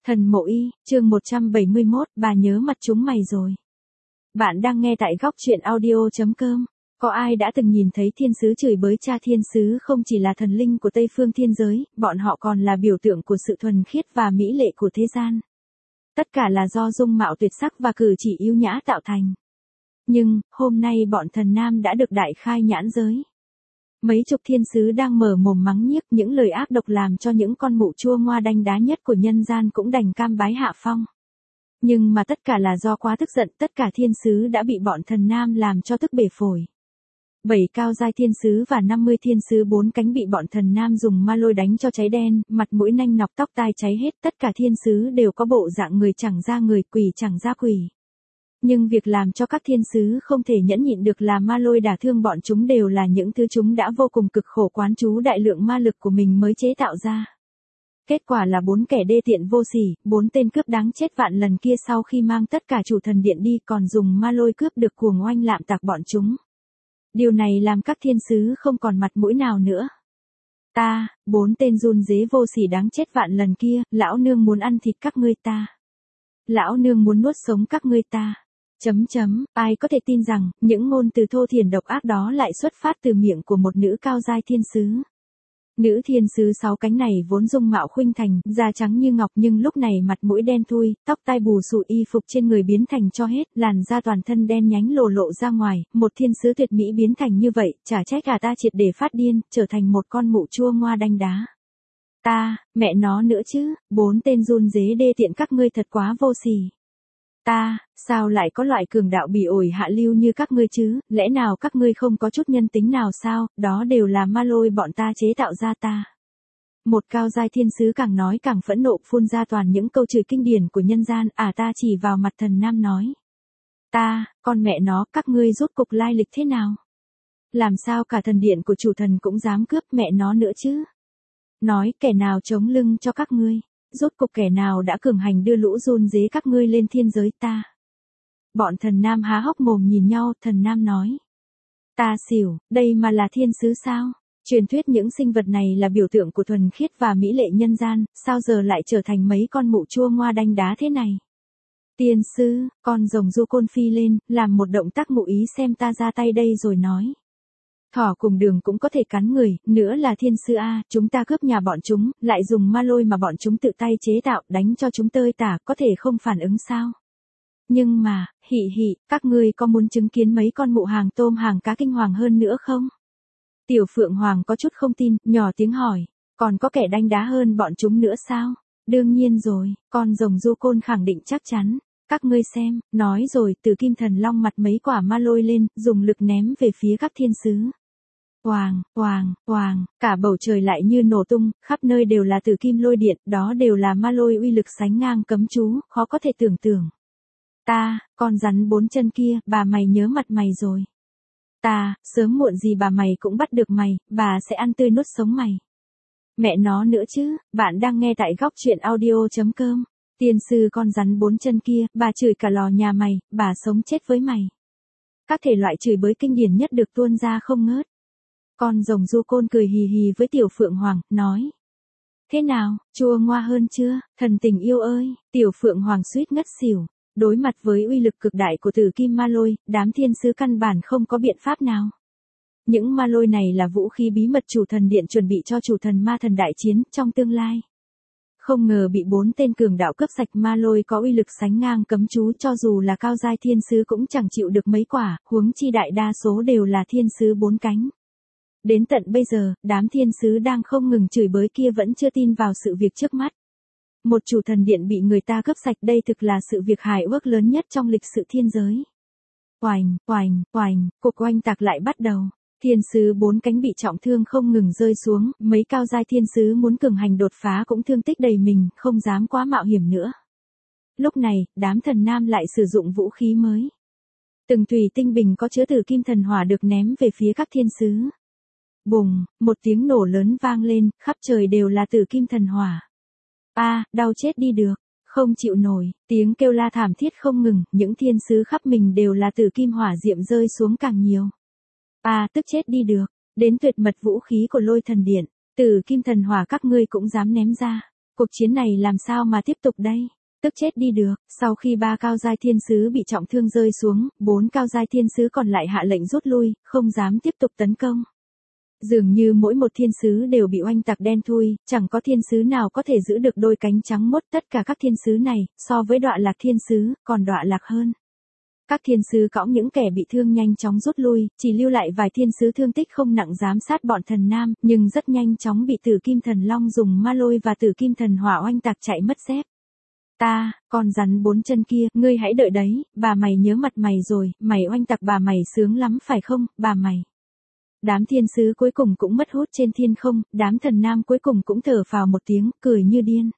Thần Mộ Y, chương 171, bà nhớ mặt chúng mày rồi. Bạn đang nghe tại góc truyện audio.com. Có ai đã từng nhìn thấy thiên sứ chửi bới cha thiên sứ không chỉ là thần linh của Tây phương thiên giới, bọn họ còn là biểu tượng của sự thuần khiết và mỹ lệ của thế gian. Tất cả là do dung mạo tuyệt sắc và cử chỉ yêu nhã tạo thành. Nhưng, hôm nay bọn thần nam đã được đại khai nhãn giới. Mấy chục thiên sứ đang mở mồm mắng nhiếc những lời ác độc làm cho những con mụ chua ngoa đanh đá nhất của nhân gian cũng đành cam bái hạ phong. Nhưng mà tất cả là do quá tức giận, tất cả thiên sứ đã bị bọn thần nam làm cho tức bể phổi. 7 cao giai thiên sứ và 50 thiên sứ 4 cánh bị bọn thần nam dùng ma lôi đánh cho cháy đen, mặt mũi nanh nọc tóc tai cháy hết, tất cả thiên sứ đều có bộ dạng người chẳng ra người, quỷ chẳng ra quỷ. Nhưng việc làm cho các thiên sứ không thể nhẫn nhịn được là ma lôi đả thương bọn chúng đều là những thứ chúng đã vô cùng cực khổ quán trú đại lượng ma lực của mình mới chế tạo ra. Kết quả là 4 kẻ đê tiện vô sỉ, 4 tên cướp đáng chết vạn lần kia sau khi mang tất cả chủ thần điện đi còn dùng ma lôi cướp được cuồng oanh lạm tạc bọn chúng. Điều này làm các thiên sứ không còn mặt mũi nào nữa. 4 tên run rế vô sỉ đáng chết vạn lần kia, lão nương muốn ăn thịt các ngươi ta. Lão nương muốn nuốt sống các ngươi ta. Ai có thể tin rằng, những ngôn từ thô thiển độc ác đó lại xuất phát từ miệng của một nữ cao giai thiên sứ. Nữ thiên sứ 6 cánh này vốn dung mạo khuynh thành, da trắng như ngọc nhưng lúc này mặt mũi đen thui, tóc tai bù xù y phục trên người biến thành cho hết, làn da toàn thân đen nhánh lộ ra ngoài, một thiên sứ tuyệt mỹ biến thành như vậy, chả trách ta triệt để phát điên, trở thành một con mụ chua ngoa đanh đá. Mẹ nó nữa chứ, 4 tên run rế đê tiện các ngươi thật quá vô sỉ. Sao lại có loại cường đạo bỉ ổi hạ lưu như các ngươi chứ, lẽ nào các ngươi không có chút nhân tính nào sao, đó đều là ma lôi bọn ta chế tạo ra ta. Một cao giai thiên sứ càng nói càng phẫn nộ phun ra toàn những câu chửi kinh điển của nhân gian, ta chỉ vào mặt thần nam nói. Con mẹ nó, các ngươi rốt cục lai lịch thế nào? Làm sao cả thần điện của chủ thần cũng dám cướp mẹ nó nữa chứ? Nói kẻ nào chống lưng cho các ngươi? Rốt cục kẻ nào đã cường hành đưa lũ run rế các ngươi lên thiên giới ta? Bọn thần nam há hốc mồm nhìn nhau, thần nam nói. Xỉu, đây mà là thiên sứ sao? Truyền thuyết những sinh vật này là biểu tượng của thuần khiết và mỹ lệ nhân gian, sao giờ lại trở thành mấy con mụ chua ngoa đanh đá thế này? Tiên sư, con rồng du côn phi lên, làm một động tác ngụ ý xem ta ra tay đây rồi nói. Thỏ cùng đường cũng có thể cắn người, nữa là thiên sư chúng ta cướp nhà bọn chúng, lại dùng ma lôi mà bọn chúng tự tay chế tạo, đánh cho chúng tơi tả, có thể không phản ứng sao? Nhưng mà, các ngươi có muốn chứng kiến mấy con mụ hàng tôm hàng cá kinh hoàng hơn nữa không? Tiểu Phượng Hoàng có chút không tin, nhỏ tiếng hỏi, còn có kẻ đanh đá hơn bọn chúng nữa sao? Đương nhiên rồi, con rồng du côn khẳng định chắc chắn. Các ngươi xem, nói rồi từ kim thần long mặt mấy quả ma lôi lên, dùng lực ném về phía các thiên sứ. Hoàng, cả bầu trời lại như nổ tung, khắp nơi đều là tử kim lôi điện, đó đều là ma lôi uy lực sánh ngang cấm chú, khó có thể tưởng tượng. Con rắn 4 chân kia, bà mày nhớ mặt mày rồi. Sớm muộn gì bà mày cũng bắt được mày, bà sẽ ăn tươi nuốt sống mày. Mẹ nó nữa chứ, bạn đang nghe tại góc truyện audio.com. Tiên sư con rắn 4 chân kia, bà chửi cả lò nhà mày, bà sống chết với mày. Các thể loại chửi bới kinh điển nhất được tuôn ra không ngớt. Con rồng du côn cười hì hì với Tiểu Phượng Hoàng, nói. Thế nào, chua ngoa hơn chưa, thần tình yêu ơi, Tiểu Phượng Hoàng suýt ngất xỉu. Đối mặt với uy lực cực đại của tử kim ma lôi, đám thiên sứ căn bản không có biện pháp nào. Những ma lôi này là vũ khí bí mật chủ thần điện chuẩn bị cho chủ thần ma thần đại chiến trong tương lai. Không ngờ bị 4 tên cường đạo cướp sạch ma lôi có uy lực sánh ngang cấm chú cho dù là cao giai thiên sứ cũng chẳng chịu được mấy quả, huống chi đại đa số đều là thiên sứ 4 cánh. Đến tận bây giờ, đám thiên sứ đang không ngừng chửi bới kia vẫn chưa tin vào sự việc trước mắt. Một chủ thần điện bị người ta cướp sạch đây thực là sự việc hài ước lớn nhất trong lịch sử thiên giới. Oành, cuộc oanh tạc lại bắt đầu. Thiên sứ 4 cánh bị trọng thương không ngừng rơi xuống, mấy cao giai thiên sứ muốn cường hành đột phá cũng thương tích đầy mình, không dám quá mạo hiểm nữa. Lúc này, đám thần nam lại sử dụng vũ khí mới. Từng thủy tinh bình có chứa tử kim thần hỏa được ném về phía các thiên sứ. Bùng, một tiếng nổ lớn vang lên, khắp trời đều là tử kim thần hỏa. Đau chết đi được, không chịu nổi, tiếng kêu la thảm thiết không ngừng, những thiên sứ khắp mình đều là tử kim hỏa diệm rơi xuống càng nhiều. Tức chết đi được, đến tuyệt mật vũ khí của lôi thần điện, tử kim thần hỏa các ngươi cũng dám ném ra. Cuộc chiến này làm sao mà tiếp tục đây? Tức chết đi được. Sau khi 3 cao giai thiên sứ bị trọng thương rơi xuống, 4 cao giai thiên sứ còn lại hạ lệnh rút lui, không dám tiếp tục tấn công. Dường như mỗi một thiên sứ đều bị oanh tạc đen thui, chẳng có thiên sứ nào có thể giữ được đôi cánh trắng mốt. Tất cả các thiên sứ này, so với Đọa Lạc thiên sứ, còn đọa lạc hơn. Các thiên sứ cõng những kẻ bị thương nhanh chóng rút lui, chỉ lưu lại vài thiên sứ thương tích không nặng giám sát bọn thần nam, nhưng rất nhanh chóng bị Tử Kim Thần Long dùng ma lôi và Tử Kim Thần Hỏa oanh tạc chạy mất dép. Ta, con rắn 4 chân kia, ngươi hãy đợi đấy, bà mày nhớ mặt mày rồi, mày oanh tạc bà mày sướng lắm phải không, bà mày. Đám thiên sứ cuối cùng cũng mất hút trên thiên không, đám thần nam cuối cùng cũng thở phào một tiếng, cười như điên.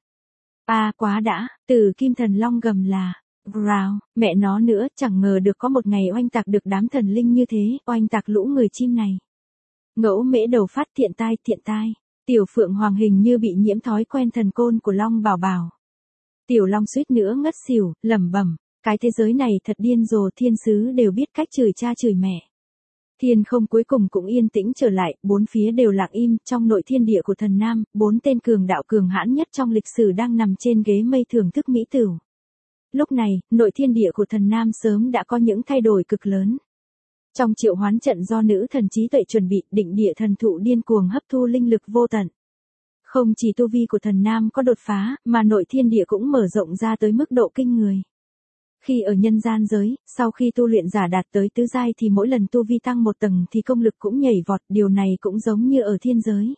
Quá đã, Tử Kim Thần Long gầm là, Growl, mẹ nó nữa, chẳng ngờ được có một ngày oanh tạc được đám thần linh như thế, oanh tạc lũ người chim này. Ngẫu Mễ đầu phát thiện tai, Tiểu Phượng Hoàng hình như bị nhiễm thói quen thần côn của Long Bảo Bảo. Tiểu Long suýt nữa ngất xỉu, lẩm bẩm, cái thế giới này thật điên rồ, thiên sứ đều biết cách chửi cha chửi mẹ. Thiên không cuối cùng cũng yên tĩnh trở lại, bốn phía đều lặng im, trong nội thiên địa của thần nam, 4 tên cường đạo cường hãn nhất trong lịch sử đang nằm trên ghế mây thưởng thức mỹ tửu. Lúc này, nội thiên địa của thần nam sớm đã có những thay đổi cực lớn. Trong triệu hoán trận do nữ thần trí tuệ chuẩn bị, định địa thần thụ điên cuồng hấp thu linh lực vô tận. Không chỉ tu vi của thần nam có đột phá, mà nội thiên địa cũng mở rộng ra tới mức độ kinh người. Khi ở nhân gian giới, sau khi tu luyện giả đạt tới tứ giai thì mỗi lần tu vi tăng một tầng thì công lực cũng nhảy vọt, điều này cũng giống như ở thiên giới.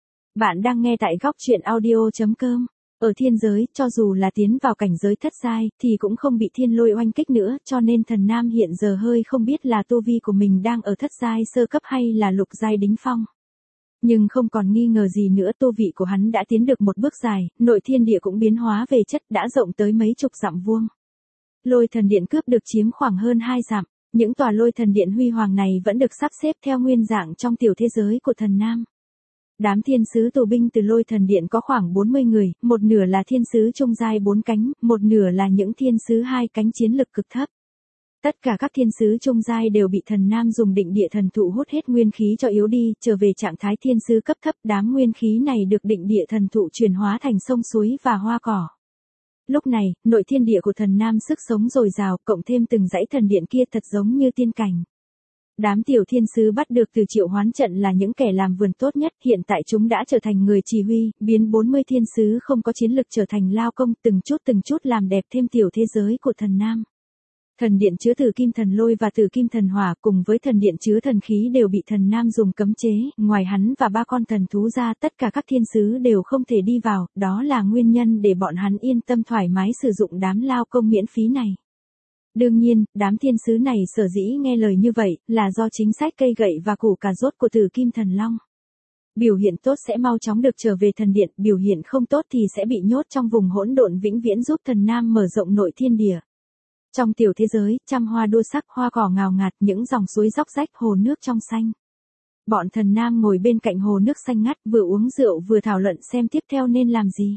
Bạn đang nghe tại góc truyện audio.com. Ở thiên giới, cho dù là tiến vào cảnh giới thất giai, thì cũng không bị thiên lôi oanh kích nữa, cho nên thần nam hiện giờ hơi không biết là tu vi của mình đang ở thất giai sơ cấp hay là lục giai đỉnh phong. Nhưng không còn nghi ngờ gì nữa, tu vị của hắn đã tiến được một bước dài, nội thiên địa cũng biến hóa về chất, đã rộng tới mấy chục dặm vuông. Lôi thần điện cướp được chiếm khoảng hơn 2 dặm, những tòa lôi thần điện huy hoàng này vẫn được sắp xếp theo nguyên dạng trong tiểu thế giới của thần nam. Đám thiên sứ tù binh từ lôi thần điện có khoảng 40 người, một nửa là thiên sứ trung giai 4 cánh, một nửa là những thiên sứ 2 cánh chiến lực cực thấp. Tất cả các thiên sứ trung giai đều bị thần nam dùng định địa thần thụ hút hết nguyên khí cho yếu đi, trở về trạng thái thiên sứ cấp thấp. Đám nguyên khí này được định địa thần thụ chuyển hóa thành sông suối và hoa cỏ. Lúc này, nội thiên địa của thần nam sức sống dồi dào, cộng thêm từng dãy thần điện kia thật giống như tiên cảnh. Đám tiểu thiên sứ bắt được từ triệu hoán trận là những kẻ làm vườn tốt nhất, hiện tại chúng đã trở thành người chỉ huy, biến 40 thiên sứ không có chiến lực trở thành lao công, từng chút làm đẹp thêm tiểu thế giới của thần nam. Thần điện chứa Tử Kim Thần Lôi và Tử Kim Thần Hỏa cùng với thần điện chứa thần khí đều bị thần nam dùng cấm chế, ngoài hắn và 3 con thần thú ra tất cả các thiên sứ đều không thể đi vào, đó là nguyên nhân để bọn hắn yên tâm thoải mái sử dụng đám lao công miễn phí này. Đương nhiên, đám thiên sứ này sở dĩ nghe lời như vậy, là do chính sách cây gậy và củ cà rốt của Tử Kim Thần Long. Biểu hiện tốt sẽ mau chóng được trở về thần điện, biểu hiện không tốt thì sẽ bị nhốt trong vùng hỗn độn vĩnh viễn, giúp thần nam mở rộng nội thiên địa. Trong tiểu thế giới, trăm hoa đua sắc, hoa cỏ ngào ngạt, những dòng suối róc rách, hồ nước trong xanh. Bọn thần nam ngồi bên cạnh hồ nước xanh ngắt, vừa uống rượu vừa thảo luận xem tiếp theo nên làm gì.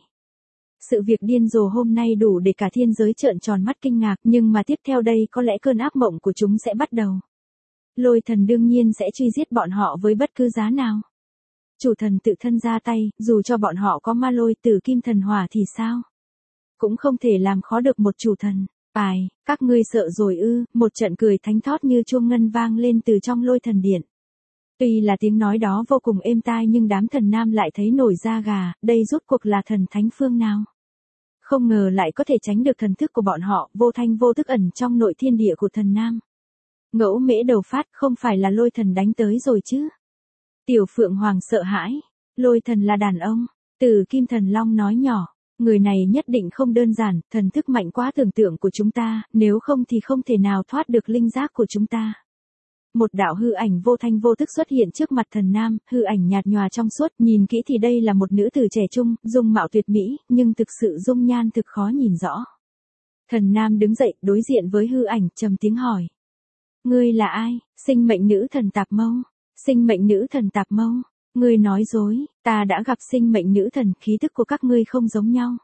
Sự việc điên rồ hôm nay đủ để cả thiên giới trợn tròn mắt kinh ngạc, nhưng mà tiếp theo đây có lẽ cơn ác mộng của chúng sẽ bắt đầu. Lôi thần đương nhiên sẽ truy giết bọn họ với bất cứ giá nào. Chủ thần tự thân ra tay, dù cho bọn họ có ma lôi, Tử Kim Thần Hỏa thì sao? Cũng không thể làm khó được một chủ thần. Các ngươi sợ rồi ư? Một trận cười thánh thót như chuông ngân vang lên từ trong lôi thần điện. Tuy là tiếng nói đó vô cùng êm tai nhưng đám thần nam lại thấy nổi da gà, đây rốt cuộc là thần thánh phương nào? Không ngờ lại có thể tránh được thần thức của bọn họ, vô thanh vô thức ẩn trong nội thiên địa của thần nam. Ngẫu Mễ đầu phát, không phải là lôi thần đánh tới rồi chứ? Tiểu Phượng Hoàng sợ hãi. Lôi thần là đàn ông. Tử Kim Thần Long nói nhỏ. Người này nhất định không đơn giản, thần thức mạnh quá tưởng tượng của chúng ta, nếu không thì không thể nào thoát được linh giác của chúng ta. Một đạo hư ảnh vô thanh vô thức xuất hiện trước mặt thần nam, hư ảnh nhạt nhòa trong suốt, nhìn kỹ thì đây là một nữ tử trẻ trung, dung mạo tuyệt mỹ, nhưng thực sự dung nhan thực khó nhìn rõ. Thần nam đứng dậy, đối diện với hư ảnh, trầm tiếng hỏi. Ngươi là ai? Sinh mệnh nữ thần Tạp Mâu. Sinh mệnh nữ thần Tạp Mâu. Ngươi nói dối, ta đã gặp sinh mệnh nữ thần, khí tức của các ngươi không giống nhau.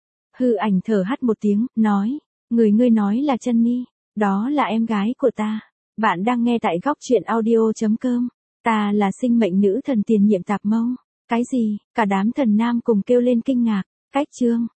Hư ảnh thở hắt một tiếng, nói, ngươi nói là Chân Ni, đó là em gái của ta. Bạn đang nghe tại góc truyện audio.com, ta là sinh mệnh nữ thần tiền nhiệm Tạp Mâu. Cái gì? Cả đám thần nam cùng kêu lên kinh ngạc. Cách chương